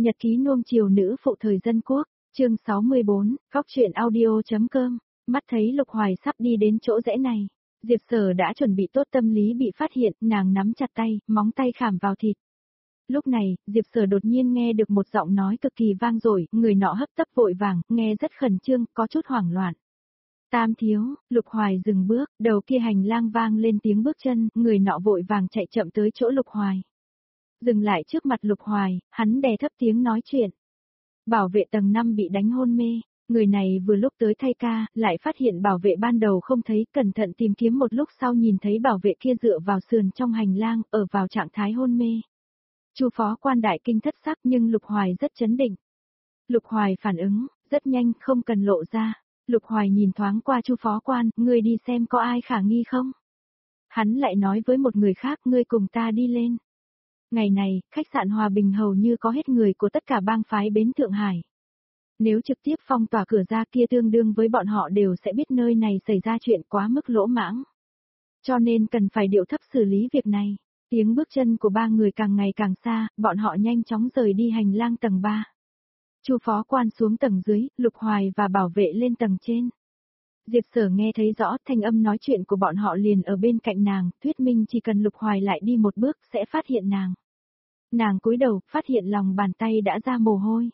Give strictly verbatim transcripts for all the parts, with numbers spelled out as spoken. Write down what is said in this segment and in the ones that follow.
Nhật ký nuông chiều nữ phụ thời dân quốc, chương sáu mươi bốn, góc truyện audio.com, mắt thấy Lục Hoài sắp đi đến chỗ rẽ này. Diệp Sở đã chuẩn bị tốt tâm lý bị phát hiện, nàng nắm chặt tay, móng tay khảm vào thịt. Lúc này, Diệp Sở đột nhiên nghe được một giọng nói cực kỳ vang dội, người nọ hấp tấp vội vàng, nghe rất khẩn trương, có chút hoảng loạn. Tam thiếu, Lục Hoài dừng bước, đầu kia hành lang vang lên tiếng bước chân, người nọ vội vàng chạy chậm tới chỗ Lục Hoài. Dừng lại trước mặt Lục Hoài, hắn đè thấp tiếng nói chuyện. Bảo vệ tầng năm bị đánh hôn mê, người này vừa lúc tới thay ca, lại phát hiện bảo vệ ban đầu không thấy, cẩn thận tìm kiếm một lúc sau nhìn thấy bảo vệ kia dựa vào sườn trong hành lang, ở vào trạng thái hôn mê. Chu phó quan đại kinh thất sắc nhưng Lục Hoài rất chấn định. Lục Hoài phản ứng, rất nhanh, không cần lộ ra. Lục Hoài nhìn thoáng qua Chu phó quan, ngươi đi xem có ai khả nghi không? Hắn lại nói với một người khác, ngươi cùng ta đi lên. Ngày này, khách sạn Hòa Bình hầu như có hết người của tất cả bang phái bến Thượng Hải. Nếu trực tiếp phong tỏa cửa ra kia tương đương với bọn họ đều sẽ biết nơi này xảy ra chuyện quá mức lỗ mãng. Cho nên cần phải điệu thấp xử lý việc này. Tiếng bước chân của ba người càng ngày càng xa, bọn họ nhanh chóng rời đi hành lang tầng ba. Chu phó quan xuống tầng dưới, Lục Hoài và bảo vệ lên tầng trên. Diệp Sở nghe thấy rõ thanh âm nói chuyện của bọn họ liền ở bên cạnh nàng, thuyết minh chỉ cần Lục Hoài lại đi một bước sẽ phát hiện nàng. Nàng cúi đầu, phát hiện lòng bàn tay đã ra mồ hôi.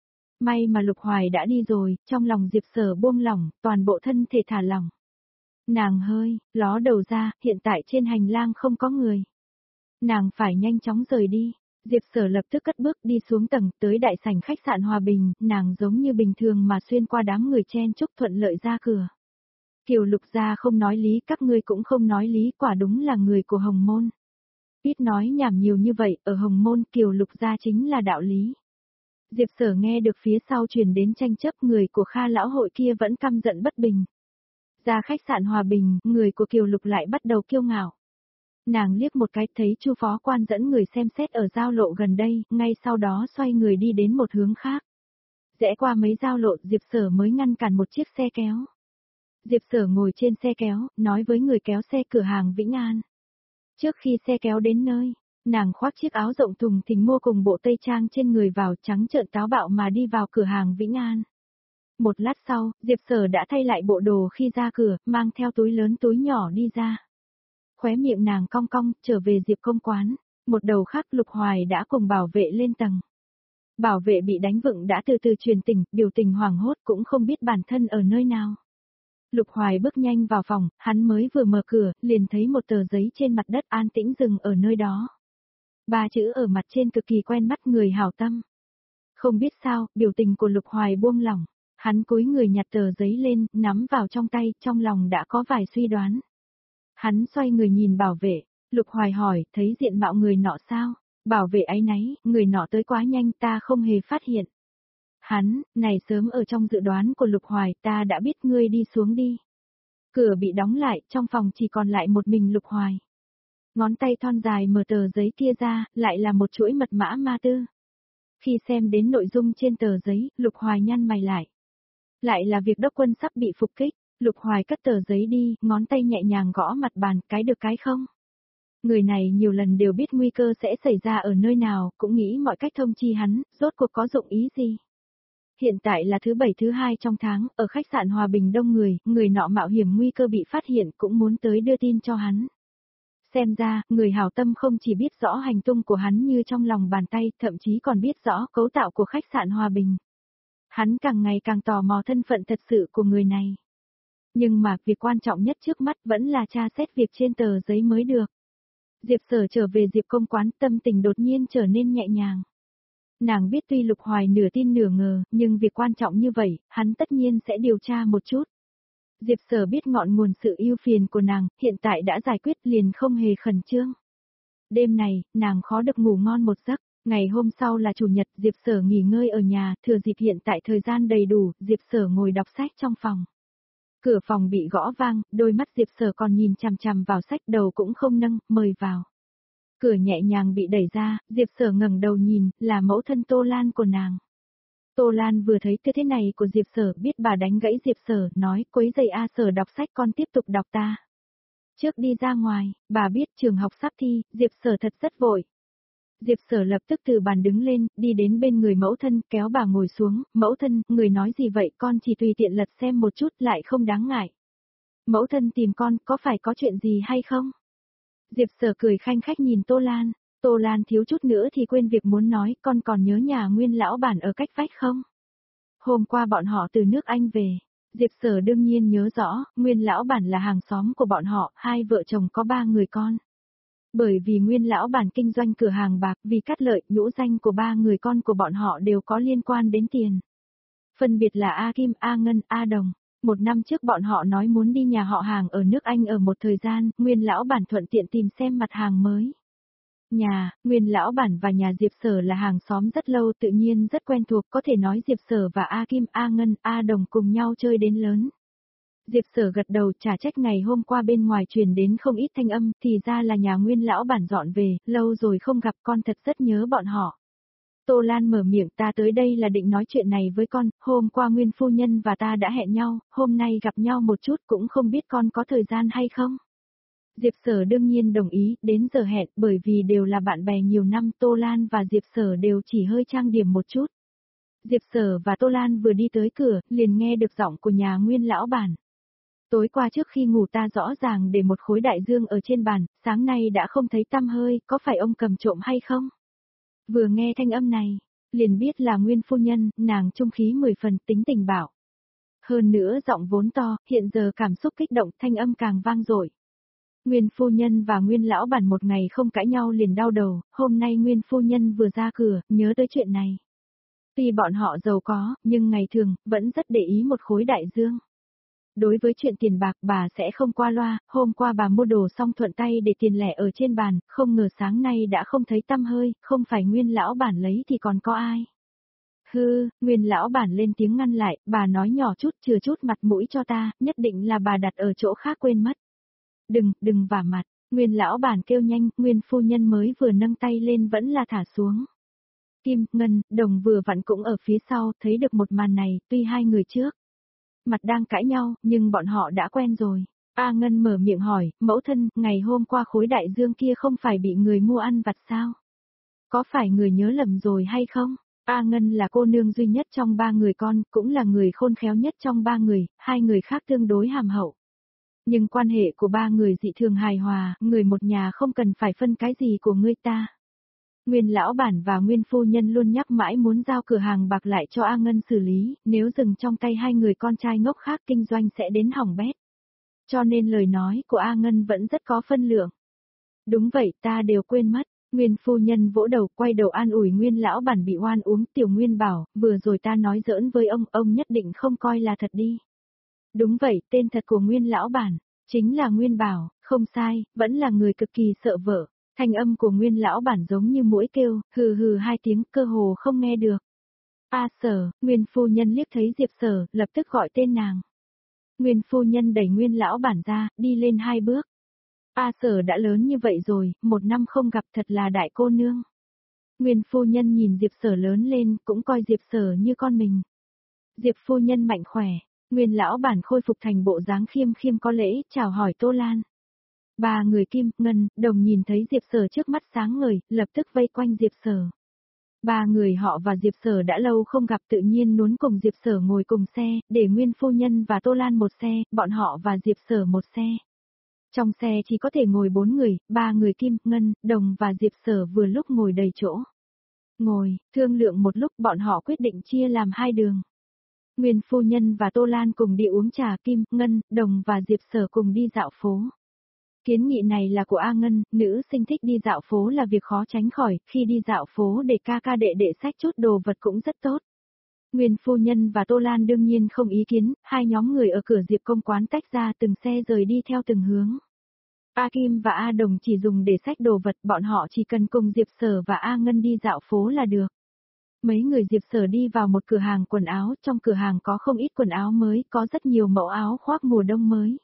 May mà Lục Hoài đã đi rồi, trong lòng Diệp Sở buông lỏng, toàn bộ thân thể thả lỏng. Nàng hơi, ló đầu ra, hiện tại trên hành lang không có người. Nàng phải nhanh chóng rời đi. Diệp Sở lập tức cất bước đi xuống tầng, tới đại sảnh khách sạn Hòa Bình, nàng giống như bình thường mà xuyên qua đám người chen chúc thuận lợi ra cửa. Kiều Lục gia không nói lý, các ngươi cũng không nói lý, quả đúng là người của Hồng Môn. Ít nói nhảm nhiều như vậy, ở Hồng Môn Kiều Lục gia chính là đạo lý. Diệp Sở nghe được phía sau truyền đến tranh chấp, người của Kha lão hội kia vẫn căm giận bất bình. Ra khách sạn Hòa Bình, người của Kiều Lục lại bắt đầu kiêu ngạo. Nàng liếc một cái thấy Chu phó quan dẫn người xem xét ở giao lộ gần đây, ngay sau đó xoay người đi đến một hướng khác. Rẽ qua mấy giao lộ, Diệp Sở mới ngăn cản một chiếc xe kéo. Diệp Sở ngồi trên xe kéo, nói với người kéo xe cửa hàng Vĩnh An. Trước khi xe kéo đến nơi, nàng khoác chiếc áo rộng thùng thình mua cùng bộ tây trang trên người vào, trắng trợn táo bạo mà đi vào cửa hàng Vĩnh An. Một lát sau, Diệp Sở đã thay lại bộ đồ khi ra cửa, mang theo túi lớn túi nhỏ đi ra. Khóe miệng nàng cong cong, trở về Diệp công quán, một đầu khác Lục Hoài đã cùng bảo vệ lên tầng. Bảo vệ bị đánh vựng đã từ từ truyền tỉnh, biểu tình hoảng hốt cũng không biết bản thân ở nơi nào. Lục Hoài bước nhanh vào phòng, hắn mới vừa mở cửa, liền thấy một tờ giấy trên mặt đất an tĩnh dừng ở nơi đó. Ba chữ ở mặt trên cực kỳ quen mắt, người hảo tâm. Không biết sao, biểu tình của Lục Hoài buông lỏng, hắn cúi người nhặt tờ giấy lên, nắm vào trong tay, trong lòng đã có vài suy đoán. Hắn xoay người nhìn bảo vệ, Lục Hoài hỏi, thấy diện mạo người nọ sao? Bảo vệ áy náy, người nọ tới quá nhanh ta không hề phát hiện. Hắn, này sớm ở trong dự đoán của Lục Hoài, ta đã biết ngươi đi xuống đi. Cửa bị đóng lại, trong phòng chỉ còn lại một mình Lục Hoài. Ngón tay thon dài mở tờ giấy kia ra, lại là một chuỗi mật mã ma tư. Khi xem đến nội dung trên tờ giấy, Lục Hoài nhăn mày lại. Lại là việc đốc quân sắp bị phục kích. Lục Hoài cất tờ giấy đi, ngón tay nhẹ nhàng gõ mặt bàn, cái được cái không. Người này nhiều lần đều biết nguy cơ sẽ xảy ra ở nơi nào, cũng nghĩ mọi cách thông chi hắn, rốt cuộc có dụng ý gì. Hiện tại là thứ bảy thứ hai trong tháng, ở khách sạn Hòa Bình đông người, người nọ mạo hiểm nguy cơ bị phát hiện cũng muốn tới đưa tin cho hắn. Xem ra, người hảo tâm không chỉ biết rõ hành tung của hắn như trong lòng bàn tay, thậm chí còn biết rõ cấu tạo của khách sạn Hòa Bình. Hắn càng ngày càng tò mò thân phận thật sự của người này. Nhưng mà, việc quan trọng nhất trước mắt vẫn là tra xét việc trên tờ giấy mới được. Diệp Sở trở về Diệp công quán, tâm tình đột nhiên trở nên nhẹ nhàng. Nàng biết tuy Lục Hoài nửa tin nửa ngờ, nhưng việc quan trọng như vậy, hắn tất nhiên sẽ điều tra một chút. Diệp Sở biết ngọn nguồn sự ưu phiền của nàng, hiện tại đã giải quyết liền không hề khẩn trương. Đêm này, nàng khó được ngủ ngon một giấc. Ngày hôm sau là Chủ nhật, Diệp Sở nghỉ ngơi ở nhà, thừa dịp hiện tại thời gian đầy đủ, Diệp Sở ngồi đọc sách trong phòng. Cửa phòng bị gõ vang, đôi mắt Diệp Sở còn nhìn chằm chằm vào sách, đầu cũng không nâng, mời vào. Cửa nhẹ nhàng bị đẩy ra, Diệp Sở ngẩng đầu nhìn, là mẫu thân Tô Lan của nàng. Tô Lan vừa thấy tư thế này của Diệp Sở, biết bà đánh gãy Diệp Sở, nói, quấy rầy A Sở đọc sách, con tiếp tục đọc ta. Trước đi ra ngoài, bà biết trường học sắp thi, Diệp Sở thật rất vội. Diệp Sở lập tức từ bàn đứng lên, đi đến bên người mẫu thân, kéo bà ngồi xuống, mẫu thân, người nói gì vậy, con chỉ tùy tiện lật xem một chút lại không đáng ngại. Mẫu thân tìm con, có phải có chuyện gì hay không? Diệp Sở cười khanh khách nhìn Tô Lan, Tô Lan thiếu chút nữa thì quên việc muốn nói, con còn nhớ nhà Nguyên lão bản ở cách vách không? Hôm qua bọn họ từ nước Anh về. Diệp Sở đương nhiên nhớ rõ, Nguyên lão bản là hàng xóm của bọn họ, hai vợ chồng có ba người con. Bởi vì Nguyên lão bản kinh doanh cửa hàng bạc, vì cắt lợi, nhũ danh của ba người con của bọn họ đều có liên quan đến tiền. Phân biệt là A Kim, A Ngân, A Đồng. Một năm trước bọn họ nói muốn đi nhà họ hàng ở nước Anh ở một thời gian, Nguyên lão bản thuận tiện tìm xem mặt hàng mới. Nhà, Nguyên lão bản và nhà Diệp Sở là hàng xóm rất lâu, tự nhiên rất quen thuộc, có thể nói Diệp Sở và A Kim, A Ngân, A Đồng cùng nhau chơi đến lớn. Diệp Sở gật đầu, trả trách ngày hôm qua bên ngoài truyền đến không ít thanh âm, thì ra là nhà Nguyên lão bản dọn về, lâu rồi không gặp, con thật rất nhớ bọn họ. Tô Lan mở miệng, ta tới đây là định nói chuyện này với con, hôm qua Nguyên phu nhân và ta đã hẹn nhau, hôm nay gặp nhau một chút, cũng không biết con có thời gian hay không. Diệp Sở đương nhiên đồng ý, đến giờ hẹn, bởi vì đều là bạn bè nhiều năm, Tô Lan và Diệp Sở đều chỉ hơi trang điểm một chút. Diệp Sở và Tô Lan vừa đi tới cửa, liền nghe được giọng của nhà Nguyên lão bản. Tối qua trước khi ngủ ta rõ ràng để một khối đại dương ở trên bàn, sáng nay đã không thấy tăm hơi, có phải ông cầm trộm hay không? Vừa nghe thanh âm này, liền biết là Nguyên phu nhân, nàng trung khí mười phần, tính tình bảo. Hơn nữa giọng vốn to, hiện giờ cảm xúc kích động, thanh âm càng vang dội. Nguyên phu nhân và Nguyên lão bản một ngày không cãi nhau liền đau đầu, hôm nay Nguyên phu nhân vừa ra cửa, nhớ tới chuyện này. Tuy bọn họ giàu có, nhưng ngày thường, vẫn rất để ý một khối đại dương. Đối với chuyện tiền bạc bà sẽ không qua loa, hôm qua bà mua đồ xong thuận tay để tiền lẻ ở trên bàn, không ngờ sáng nay đã không thấy tăm hơi, không phải Nguyên lão bản lấy thì còn có ai. Hư, Nguyên lão bản lên tiếng ngăn lại, bà nói nhỏ chút chừa chút mặt mũi cho ta, nhất định là bà đặt ở chỗ khác quên mất. Đừng, đừng vả mặt, Nguyên lão bản kêu nhanh, Nguyên phu nhân mới vừa nâng tay lên vẫn là thả xuống. Kim, Ngân, Đồng vừa vặn cũng ở phía sau, thấy được một màn này, tuy hai người trước mặt đang cãi nhau, nhưng bọn họ đã quen rồi. A Ngân mở miệng hỏi, mẫu thân, ngày hôm qua khối đại dương kia không phải bị người mua ăn vặt sao? Có phải người nhớ lầm rồi hay không? A Ngân là cô nương duy nhất trong ba người con, cũng là người khôn khéo nhất trong ba người, hai người khác tương đối hàm hậu. Nhưng quan hệ của ba người dị thường hài hòa, người một nhà không cần phải phân cái gì của ngươi ta. Nguyên lão bản và Nguyên phu nhân luôn nhắc mãi muốn giao cửa hàng bạc lại cho A Ngân xử lý, nếu dừng trong tay hai người con trai ngốc khác kinh doanh sẽ đến hỏng bét. Cho nên lời nói của A Ngân vẫn rất có phân lượng. Đúng vậy, ta đều quên mất. Nguyên phu nhân vỗ đầu, quay đầu an ủi Nguyên lão bản bị oan uống, Tiểu Nguyên bảo, vừa rồi ta nói giỡn với ông, ông nhất định không coi là thật đi. Đúng vậy, tên thật của Nguyên lão bản, chính là Nguyên Bảo, không sai, vẫn là người cực kỳ sợ vợ. Thanh âm của Nguyên lão bản giống như muỗi kêu, hừ hừ hai tiếng, cơ hồ không nghe được. A Sở, Nguyên phu nhân liếc thấy Diệp Sở, lập tức gọi tên nàng. Nguyên phu nhân đẩy Nguyên lão bản ra, đi lên hai bước. A Sở đã lớn như vậy rồi, một năm không gặp thật là đại cô nương. Nguyên phu nhân nhìn Diệp Sở lớn lên, cũng coi Diệp Sở như con mình. Diệp phu nhân mạnh khỏe, Nguyên lão bản khôi phục thành bộ dáng khiêm khiêm có lễ, chào hỏi Tô Lan. Ba người Kim, Ngân, Đồng nhìn thấy Diệp Sở trước mắt sáng ngời, lập tức vây quanh Diệp Sở. Ba người họ và Diệp Sở đã lâu không gặp, tự nhiên muốn cùng Diệp Sở ngồi cùng xe, để Nguyên phu nhân và Tô Lan một xe, bọn họ và Diệp Sở một xe. Trong xe chỉ có thể ngồi bốn người, ba người Kim, Ngân, Đồng và Diệp Sở vừa lúc ngồi đầy chỗ. Ngồi, thương lượng một lúc bọn họ quyết định chia làm hai đường. Nguyên phu nhân và Tô Lan cùng đi uống trà, Kim, Ngân, Đồng và Diệp Sở cùng đi dạo phố. Kiến nghị này là của A Ngân, nữ sinh thích đi dạo phố là việc khó tránh khỏi, khi đi dạo phố để ca ca đệ đệ xách chút đồ vật cũng rất tốt. Nguyên phu nhân và Tô Lan đương nhiên không ý kiến, hai nhóm người ở cửa Diệp công quán tách ra từng xe rời đi theo từng hướng. A Kim và A Đồng chỉ dùng để xách đồ vật, bọn họ chỉ cần cùng Diệp Sở và A Ngân đi dạo phố là được. Mấy người Diệp Sở đi vào một cửa hàng quần áo, trong cửa hàng có không ít quần áo mới, có rất nhiều mẫu áo khoác mùa đông mới.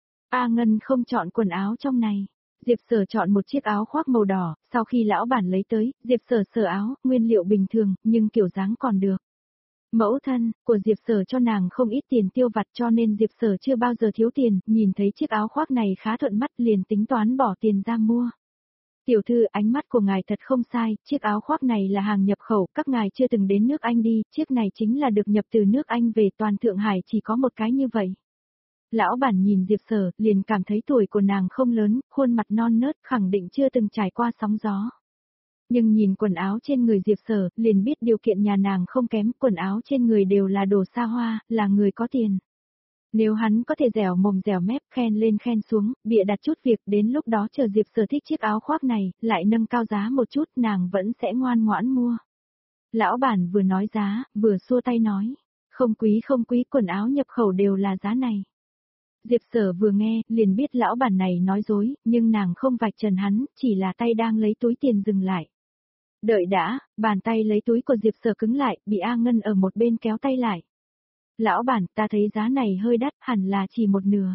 A Ngân không chọn quần áo trong này. Diệp Sở chọn một chiếc áo khoác màu đỏ, sau khi lão bản lấy tới, Diệp Sở sờ áo, nguyên liệu bình thường, nhưng kiểu dáng còn được. Mẫu thân của Diệp Sở cho nàng không ít tiền tiêu vặt cho nên Diệp Sở chưa bao giờ thiếu tiền, nhìn thấy chiếc áo khoác này khá thuận mắt liền tính toán bỏ tiền ra mua. Tiểu thư, ánh mắt của ngài thật không sai, chiếc áo khoác này là hàng nhập khẩu, các ngài chưa từng đến nước Anh đi, chiếc này chính là được nhập từ nước Anh về, toàn Thượng Hải chỉ có một cái như vậy. Lão bản nhìn Diệp Sở, liền cảm thấy tuổi của nàng không lớn, khuôn mặt non nớt, khẳng định chưa từng trải qua sóng gió. Nhưng nhìn quần áo trên người Diệp Sở, liền biết điều kiện nhà nàng không kém, quần áo trên người đều là đồ xa hoa, là người có tiền. Nếu hắn có thể dẻo mồm dẻo mép, khen lên khen xuống, bịa đặt chút việc, đến lúc đó chờ Diệp Sở thích chiếc áo khoác này, lại nâng cao giá một chút, nàng vẫn sẽ ngoan ngoãn mua. Lão bản vừa nói giá, vừa xua tay nói, không quý không quý, quần áo nhập khẩu đều là giá này. Diệp Sở vừa nghe, liền biết lão bản này nói dối, nhưng nàng không vạch trần hắn, chỉ là tay đang lấy túi tiền dừng lại. Đợi đã, bàn tay lấy túi của Diệp Sở cứng lại, bị A Ngân ở một bên kéo tay lại. Lão bản, ta thấy giá này hơi đắt, hẳn là chỉ một nửa.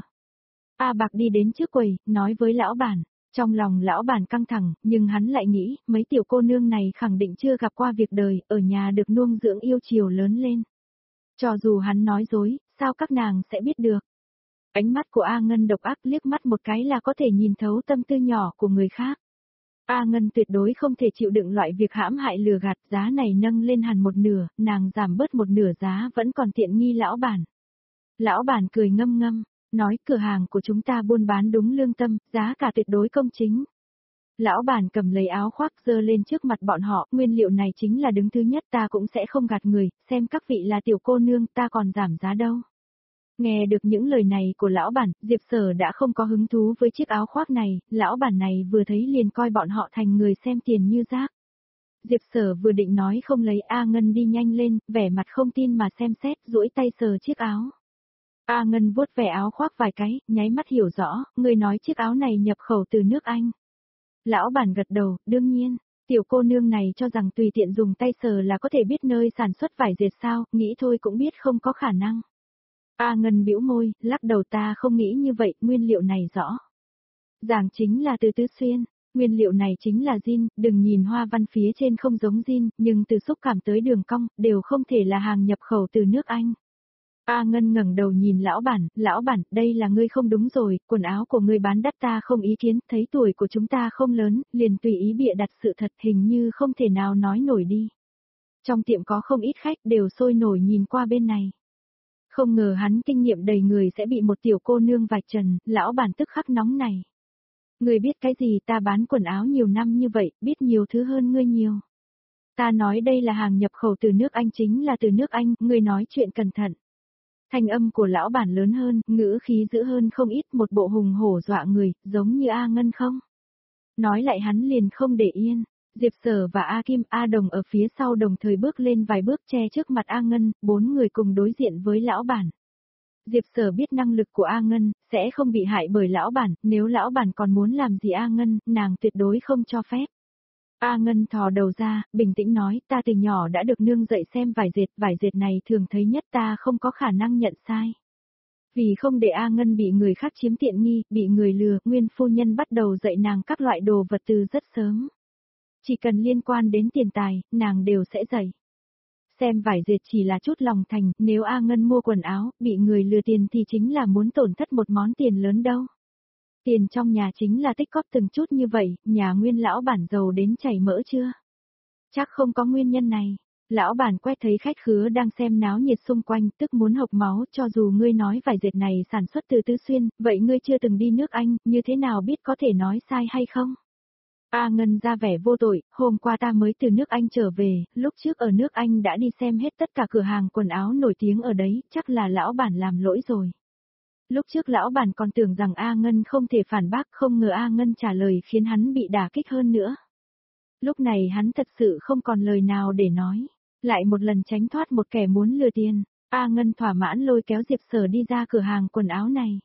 A Bạc đi đến trước quầy, nói với lão bản. Trong lòng lão bản căng thẳng, nhưng hắn lại nghĩ, mấy tiểu cô nương này khẳng định chưa gặp qua việc đời, ở nhà được nuông dưỡng yêu chiều lớn lên. Cho dù hắn nói dối, sao các nàng sẽ biết được? Ánh mắt của A Ngân độc ác, liếc mắt một cái là có thể nhìn thấu tâm tư nhỏ của người khác. A Ngân tuyệt đối không thể chịu đựng loại việc hãm hại lừa gạt, giá này nâng lên hẳn một nửa, nàng giảm bớt một nửa giá vẫn còn tiện nghi lão bản. Lão bản cười ngâm ngâm, nói cửa hàng của chúng ta buôn bán đúng lương tâm, giá cả tuyệt đối công chính. Lão bản cầm lấy áo khoác giơ lên trước mặt bọn họ, nguyên liệu này chính là đứng thứ nhất, ta cũng sẽ không gạt người, xem các vị là tiểu cô nương, ta còn giảm giá đâu. Nghe được những lời này của lão bản, Diệp Sở đã không có hứng thú với chiếc áo khoác này, lão bản này vừa thấy liền coi bọn họ thành người xem tiền như rác. Diệp Sở vừa định nói không lấy, A Ngân đi nhanh lên, vẻ mặt không tin mà xem xét, duỗi tay sờ chiếc áo. A Ngân vuốt vẻ áo khoác vài cái, nháy mắt hiểu rõ, người nói chiếc áo này nhập khẩu từ nước Anh. Lão bản gật đầu, đương nhiên, tiểu cô nương này cho rằng tùy tiện dùng tay sờ là có thể biết nơi sản xuất vải dệt sao, nghĩ thôi cũng biết không có khả năng. A Ngân bĩu môi, lắc đầu, ta không nghĩ như vậy, nguyên liệu này rõ ràng chính là từ Tứ Xuyên, nguyên liệu này chính là jean, đừng nhìn hoa văn phía trên không giống jean, nhưng từ xúc cảm tới đường cong, đều không thể là hàng nhập khẩu từ nước Anh. A Ngân ngẩng đầu nhìn lão bản, lão bản, đây là ngươi không đúng rồi, quần áo của ngươi bán đắt ta không ý kiến, thấy tuổi của chúng ta không lớn, liền tùy ý bịa đặt sự thật, hình như không thể nào nói nổi đi. Trong tiệm có không ít khách đều sôi nổi nhìn qua bên này. Không ngờ hắn kinh nghiệm đầy người sẽ bị một tiểu cô nương vạch trần, lão bản tức khắc nóng này. Ngươi biết cái gì, ta bán quần áo nhiều năm như vậy, biết nhiều thứ hơn ngươi nhiều. Ta nói đây là hàng nhập khẩu từ nước Anh, chính là từ nước Anh, ngươi nói chuyện cẩn thận. Thanh âm của lão bản lớn hơn, ngữ khí dữ hơn không ít, một bộ hùng hổ dọa người, giống như A Ngân không? Nói lại hắn liền không để yên. Diệp Sở và A Kim, A Đồng ở phía sau đồng thời bước lên vài bước che trước mặt A Ngân, bốn người cùng đối diện với lão bản. Diệp Sở biết năng lực của A Ngân, sẽ không bị hại bởi lão bản, nếu lão bản còn muốn làm gì A Ngân, nàng tuyệt đối không cho phép. A Ngân thò đầu ra, bình tĩnh nói, ta từ nhỏ đã được nương dạy xem vải dệt, vải dệt này thường thấy nhất, ta không có khả năng nhận sai. Vì không để A Ngân bị người khác chiếm tiện nghi, bị người lừa, nguyên phu nhân bắt đầu dạy nàng các loại đồ vật từ rất sớm. Chỉ cần liên quan đến tiền tài, nàng đều sẽ dạy. Xem vải dệt chỉ là chút lòng thành, nếu A Ngân mua quần áo, bị người lừa tiền thì chính là muốn tổn thất một món tiền lớn đâu. Tiền trong nhà chính là tích cóp từng chút như vậy, nhà nguyên lão bản giàu đến chảy mỡ chưa? Chắc không có nguyên nhân này. Lão bản quét thấy khách khứa đang xem náo nhiệt xung quanh, tức muốn hộc máu, cho dù ngươi nói vải dệt này sản xuất từ Tứ Xuyên, vậy ngươi chưa từng đi nước Anh, như thế nào biết có thể nói sai hay không? A Ngân ra vẻ vô tội, hôm qua ta mới từ nước Anh trở về, lúc trước ở nước Anh đã đi xem hết tất cả cửa hàng quần áo nổi tiếng ở đấy, chắc là lão bản làm lỗi rồi. Lúc trước lão bản còn tưởng rằng A Ngân không thể phản bác, không ngờ A Ngân trả lời khiến hắn bị đả kích hơn nữa. Lúc này hắn thật sự không còn lời nào để nói, lại một lần tránh thoát một kẻ muốn lừa tiền, A Ngân thỏa mãn lôi kéo Diệp Sở đi ra cửa hàng quần áo này.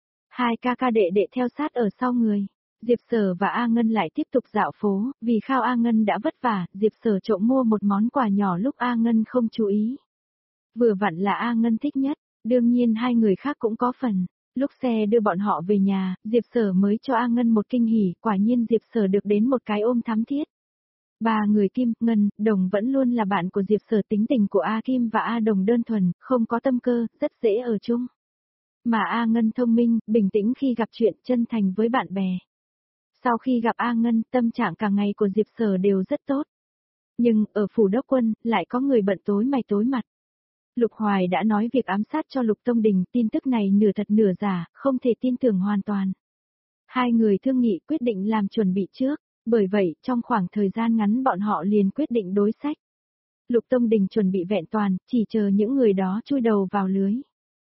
Hai ca ca đệ đệ theo sát ở sau người. Diệp Sở và A Ngân lại tiếp tục dạo phố, vì khao A Ngân đã vất vả, Diệp Sở trộm mua một món quà nhỏ lúc A Ngân không chú ý. Vừa vặn là A Ngân thích nhất, đương nhiên hai người khác cũng có phần. Lúc xe đưa bọn họ về nhà, Diệp Sở mới cho A Ngân một kinh hỉ, quả nhiên Diệp Sở được đến một cái ôm thắm thiết. Ba người Kim, Ngân, Đồng vẫn luôn là bạn của Diệp Sở, tính tình của A Kim và A Đồng đơn thuần, không có tâm cơ, rất dễ ở chung. Mà A Ngân thông minh, bình tĩnh khi gặp chuyện, chân thành với bạn bè. Sau khi gặp A Ngân, tâm trạng cả ngày của Diệp Sở đều rất tốt. Nhưng, ở phủ đốc quân, lại có người bận tối mày tối mặt. Lục Hoài đã nói việc ám sát cho Lục Tông Đình, tin tức này nửa thật nửa giả, không thể tin tưởng hoàn toàn. Hai người thương nghị quyết định làm chuẩn bị trước, bởi vậy, trong khoảng thời gian ngắn bọn họ liền quyết định đối sách. Lục Tông Đình chuẩn bị vẹn toàn, chỉ chờ những người đó chui đầu vào lưới.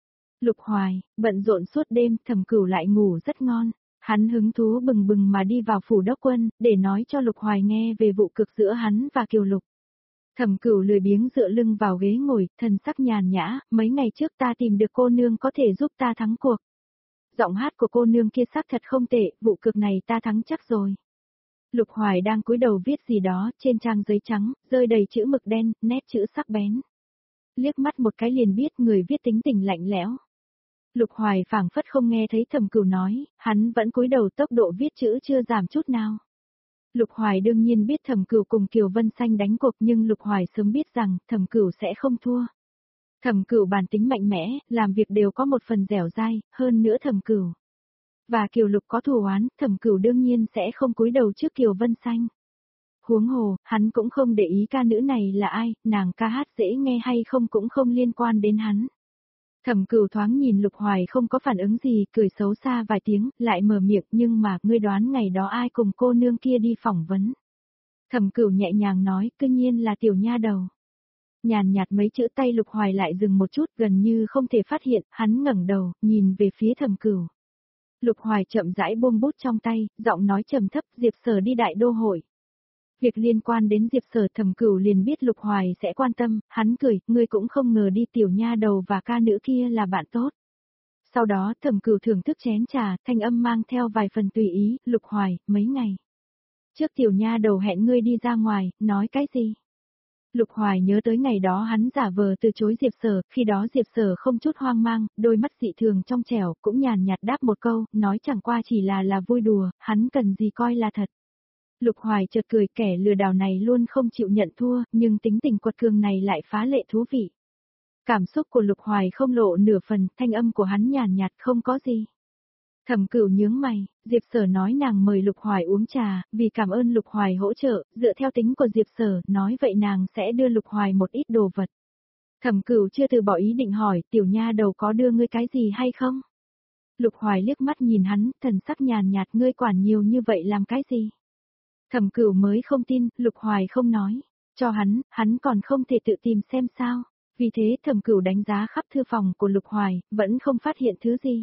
Lục Hoài, bận rộn suốt đêm, Thẩm Cửu lại ngủ rất ngon. Hắn hứng thú bừng bừng mà đi vào phủ đốc quân, để nói cho Lục Hoài nghe về vụ cực giữa hắn và Kiều Lục. Thẩm Cửu lười biếng dựa lưng vào ghế ngồi, thần sắc nhàn nhã, mấy ngày trước ta tìm được cô nương có thể giúp ta thắng cuộc. Giọng hát của cô nương kia xác thật không tệ, vụ cực này ta thắng chắc rồi. Lục Hoài đang cúi đầu viết gì đó, trên trang giấy trắng, rơi đầy chữ mực đen, nét chữ sắc bén. Liếc mắt một cái liền biết người viết tính tình lạnh lẽo. Lục Hoài phảng phất không nghe thấy Thẩm Cửu nói, hắn vẫn cúi đầu, tốc độ viết chữ chưa giảm chút nào. Lục Hoài đương nhiên biết Thẩm Cửu cùng Kiều Vân Xanh đánh cuộc, nhưng Lục Hoài sớm biết rằng Thẩm Cửu sẽ không thua. Thẩm Cửu bản tính mạnh mẽ, làm việc đều có một phần dẻo dai, hơn nữa Thẩm Cửu và Kiều Lục có thù oán, Thẩm Cửu đương nhiên sẽ không cúi đầu trước Kiều Vân Xanh. Huống hồ, hắn cũng không để ý ca nữ này là ai, nàng ca hát dễ nghe hay không cũng không liên quan đến hắn. Thẩm Cửu thoáng nhìn Lục Hoài không có phản ứng gì, cười xấu xa vài tiếng, lại mở miệng, nhưng mà, ngươi đoán ngày đó ai cùng cô nương kia đi phỏng vấn. Thẩm Cửu nhẹ nhàng nói, cư nhiên là tiểu nha đầu. Nhàn nhạt mấy chữ, tay Lục Hoài lại dừng một chút, gần như không thể phát hiện, hắn ngẩng đầu, nhìn về phía Thẩm Cửu. Lục Hoài chậm rãi buông bút trong tay, giọng nói trầm thấp, Diệp Sở đi đại đô hội. Việc liên quan đến Diệp Sở, Thẩm Cửu liền biết Lục Hoài sẽ quan tâm, hắn cười, ngươi cũng không ngờ đi, tiểu nha đầu và ca nữ kia là bạn tốt. Sau đó Thẩm Cửu thưởng thức chén trà, thanh âm mang theo vài phần tùy ý, Lục Hoài, mấy ngày trước tiểu nha đầu hẹn ngươi đi ra ngoài, nói cái gì? Lục Hoài nhớ tới ngày đó hắn giả vờ từ chối Diệp Sở, khi đó Diệp Sở không chút hoang mang, đôi mắt dị thường trong trẻo, cũng nhàn nhạt đáp một câu, nói chẳng qua chỉ là là vui đùa, hắn cần gì coi là thật. Lục Hoài chợt cười, kẻ lừa đảo này luôn không chịu nhận thua, nhưng tính tình quật cường này lại phá lệ thú vị. Cảm xúc của Lục Hoài không lộ nửa phần, thanh âm của hắn nhàn nhạt, không có gì. Thẩm Cửu nhướng mày, Diệp Sở nói nàng mời Lục Hoài uống trà, vì cảm ơn Lục Hoài hỗ trợ, dựa theo tính của Diệp Sở, nói vậy nàng sẽ đưa Lục Hoài một ít đồ vật. Thẩm Cửu chưa từ bỏ ý định hỏi, tiểu nha đầu có đưa ngươi cái gì hay không? Lục Hoài liếc mắt nhìn hắn, thần sắc nhàn nhạt, ngươi quản nhiều như vậy làm cái gì? Thẩm Cửu mới không tin, Lục Hoài không nói, cho hắn, hắn còn không thể tự tìm xem sao. Vì thế Thẩm Cửu đánh giá khắp thư phòng của Lục Hoài, vẫn không phát hiện thứ gì.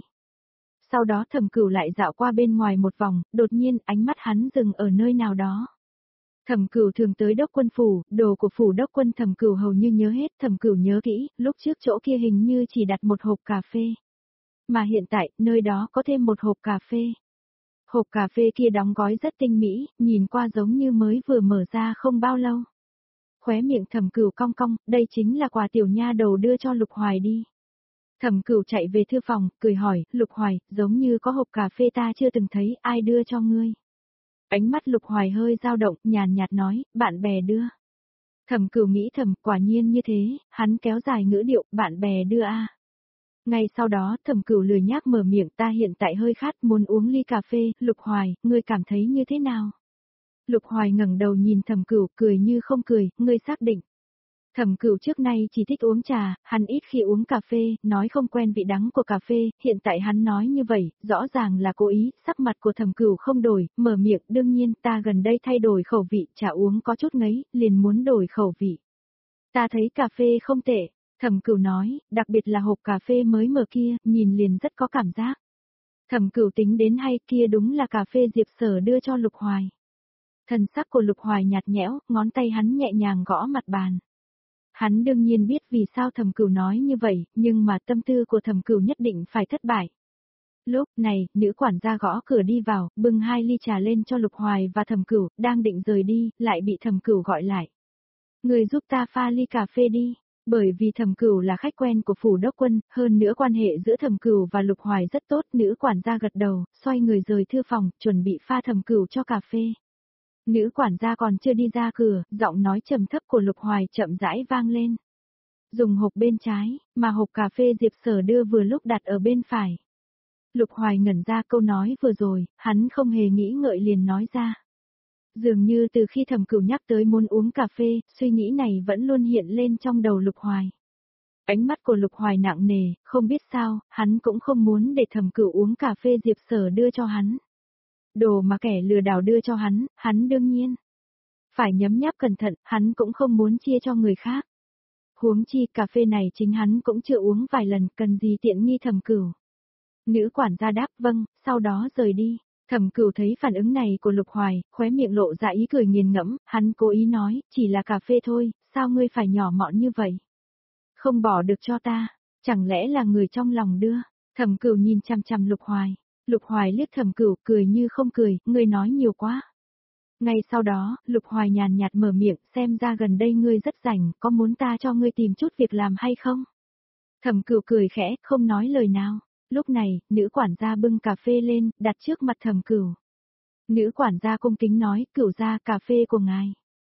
Sau đó Thẩm Cửu lại dạo qua bên ngoài một vòng, đột nhiên ánh mắt hắn dừng ở nơi nào đó. Thẩm Cửu thường tới đốc quân phủ, đồ của phủ đốc quân Thẩm Cửu hầu như nhớ hết, Thẩm Cửu nhớ kỹ, lúc trước chỗ kia hình như chỉ đặt một hộp cà phê. Mà hiện tại, nơi đó có thêm một hộp cà phê. Hộp cà phê kia đóng gói rất tinh mỹ, nhìn qua giống như mới vừa mở ra không bao lâu. Khóe miệng Thẩm Cửu cong cong, đây chính là quà tiểu nha đầu đưa cho Lục Hoài đi. Thẩm Cửu chạy về thư phòng, cười hỏi, Lục Hoài, giống như có hộp cà phê ta chưa từng thấy, ai đưa cho ngươi? Ánh mắt Lục Hoài hơi dao động, nhàn nhạt nói, bạn bè đưa. Thẩm Cửu nghĩ thầm, quả nhiên như thế, hắn kéo dài ngữ điệu, bạn bè đưa a. Ngay sau đó, Thẩm Cửu lười nhác mở miệng, ta hiện tại hơi khát, muốn uống ly cà phê, Lục Hoài, ngươi cảm thấy như thế nào? Lục Hoài ngẩng đầu nhìn Thẩm Cửu, cười như không cười, ngươi xác định. Thẩm Cửu trước nay chỉ thích uống trà, hắn ít khi uống cà phê, nói không quen vị đắng của cà phê, hiện tại hắn nói như vậy, rõ ràng là cố ý, sắc mặt của Thẩm Cửu không đổi, mở miệng, đương nhiên, ta gần đây thay đổi khẩu vị, trà uống có chút ngấy, liền muốn đổi khẩu vị. Ta thấy cà phê không tệ, Thẩm Cửu nói, đặc biệt là hộp cà phê mới mở kia, nhìn liền rất có cảm giác. Thẩm Cửu tính đến hay, kia đúng là cà phê Diệp Sở đưa cho Lục Hoài. Thần sắc của Lục Hoài nhạt nhẽo, ngón tay hắn nhẹ nhàng gõ mặt bàn. Hắn đương nhiên biết vì sao Thẩm Cửu nói như vậy, nhưng mà tâm tư của Thẩm Cửu nhất định phải thất bại. Lúc này, nữ quản gia gõ cửa đi vào, bưng hai ly trà lên cho Lục Hoài và Thẩm Cửu, đang định rời đi, lại bị Thẩm Cửu gọi lại. Người giúp ta pha ly cà phê đi. Bởi vì Thẩm Cửu là khách quen của phủ đốc quân, hơn nữa quan hệ giữa Thẩm Cửu và Lục Hoài rất tốt, nữ quản gia gật đầu, xoay người rời thư phòng, chuẩn bị pha Thẩm Cửu cho cà phê. Nữ quản gia còn chưa đi ra cửa, giọng nói trầm thấp của Lục Hoài chậm rãi vang lên. Dùng hộp bên trái, mà hộp cà phê Diệp Sở đưa vừa lúc đặt ở bên phải. Lục Hoài ngẩn ra câu nói vừa rồi, hắn không hề nghĩ ngợi liền nói ra. Dường như từ khi Thẩm Cửu nhắc tới muốn uống cà phê, suy nghĩ này vẫn luôn hiện lên trong đầu Lục Hoài. Ánh mắt của Lục Hoài nặng nề, không biết sao, hắn cũng không muốn để Thẩm Cửu uống cà phê Diệp Sở đưa cho hắn. Đồ mà kẻ lừa đảo đưa cho hắn, hắn đương nhiên phải nhấm nháp cẩn thận, hắn cũng không muốn chia cho người khác. Huống chi cà phê này chính hắn cũng chưa uống vài lần, cần gì tiện nghi Thẩm Cửu. Nữ quản gia đáp vâng, sau đó rời đi. Thẩm Cửu thấy phản ứng này của Lục Hoài, khóe miệng lộ ra ý cười nghiền ngẫm, hắn cố ý nói, chỉ là cà phê thôi, sao ngươi phải nhỏ mọn như vậy? Không bỏ được cho ta, chẳng lẽ là người trong lòng đưa? Thẩm Cửu nhìn chằm chằm Lục Hoài, Lục Hoài liếc Thẩm Cửu, cười như không cười, ngươi nói nhiều quá. Ngay sau đó, Lục Hoài nhàn nhạt mở miệng, xem ra gần đây ngươi rất rảnh, có muốn ta cho ngươi tìm chút việc làm hay không? Thẩm Cửu cười khẽ, không nói lời nào. Lúc này, nữ quản gia bưng cà phê lên, đặt trước mặt Thẩm Cửu. Nữ quản gia cung kính nói, Cửu gia cà phê của ngài.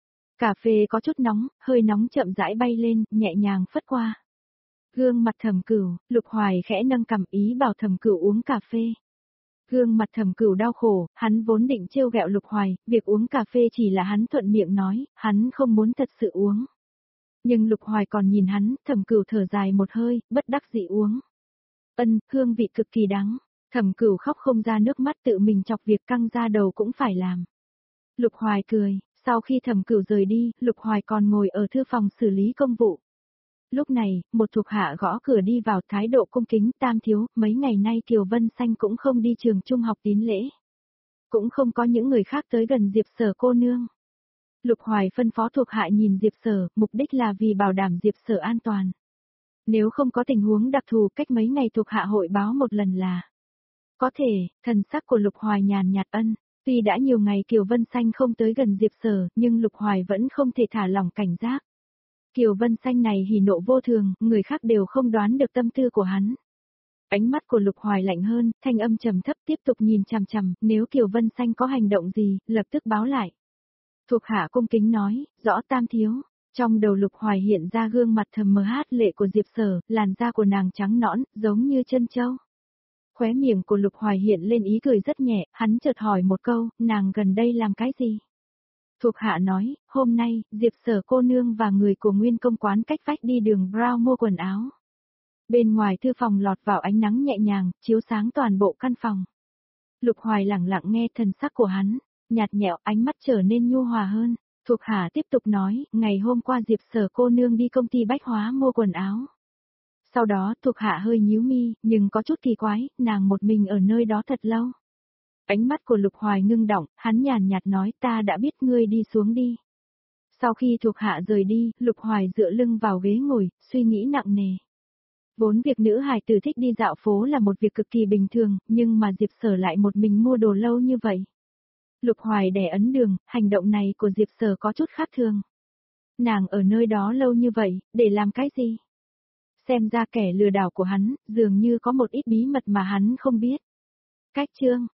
Cà phê có chút nóng, hơi nóng chậm rãi bay lên, nhẹ nhàng phất qua. Gương mặt Thẩm Cửu, Lục Hoài khẽ nâng cằm ý bảo Thẩm Cửu uống cà phê. Gương mặt Thẩm Cửu đau khổ, hắn vốn định trêu ghẹo Lục Hoài, việc uống cà phê chỉ là hắn thuận miệng nói, hắn không muốn thật sự uống. Nhưng Lục Hoài còn nhìn hắn, Thẩm Cửu thở dài một hơi, bất đắc dĩ uống. Ân, hương vị cực kỳ đắng. Thẩm Cửu khóc không ra nước mắt, tự mình chọc việc căng ra đầu cũng phải làm. Lục Hoài cười, sau khi Thẩm Cửu rời đi, Lục Hoài còn ngồi ở thư phòng xử lý công vụ. Lúc này, một thuộc hạ gõ cửa đi vào, thái độ cung kính, Tam thiếu, mấy ngày nay Kiều Vân Xanh cũng không đi trường trung học tín lễ. Cũng không có những người khác tới gần Diệp Sở cô nương. Lục Hoài phân phó thuộc hạ nhìn Diệp Sở, mục đích là vì bảo đảm Diệp Sở an toàn. Nếu không có tình huống đặc thù, cách mấy ngày thuộc hạ hội báo một lần là có thể. Thần sắc của Lục Hoài nhàn nhạt ân. Tuy đã nhiều ngày Kiều Vân Xanh không tới gần Diệp Sở, nhưng Lục Hoài vẫn không thể thả lỏng cảnh giác. Kiều Vân Xanh này hỉ nộ vô thường, người khác đều không đoán được tâm tư của hắn. Ánh mắt của Lục Hoài lạnh hơn, thanh âm trầm thấp tiếp tục nhìn chằm chằm, nếu Kiều Vân Xanh có hành động gì, lập tức báo lại. Thuộc hạ cung kính nói, rõ Tam thiếu. Trong đầu Lục Hoài hiện ra gương mặt thầm mờ hát lệ của Diệp Sở, làn da của nàng trắng nõn, giống như chân châu. Khóe miệng của Lục Hoài hiện lên ý cười rất nhẹ, hắn chợt hỏi một câu, nàng gần đây làm cái gì? Thuộc hạ nói, hôm nay, Diệp Sở cô nương và người của Nguyên Công quán cách vách đi đường Brown mua quần áo. Bên ngoài thư phòng lọt vào ánh nắng nhẹ nhàng, chiếu sáng toàn bộ căn phòng. Lục Hoài lặng lặng nghe thần sắc của hắn, nhạt nhẽo, ánh mắt trở nên nhu hòa hơn. Thuộc hạ tiếp tục nói, ngày hôm qua Diệp Sở cô nương đi công ty bách hóa mua quần áo. Sau đó thuộc hạ hơi nhíu mi, nhưng có chút kỳ quái, nàng một mình ở nơi đó thật lâu. Ánh mắt của Lục Hoài ngưng động, hắn nhàn nhạt nói ta đã biết ngươi đi xuống đi. Sau khi thuộc hạ rời đi, Lục Hoài dựa lưng vào ghế ngồi, suy nghĩ nặng nề. Vốn việc nữ hài tử thích đi dạo phố là một việc cực kỳ bình thường, nhưng mà Diệp Sở lại một mình mua đồ lâu như vậy. Lục Hoài đè ấn đường, hành động này của Diệp Sở có chút khác thường. Nàng ở nơi đó lâu như vậy, để làm cái gì? Xem ra kẻ lừa đảo của hắn, dường như có một ít bí mật mà hắn không biết. Cách chương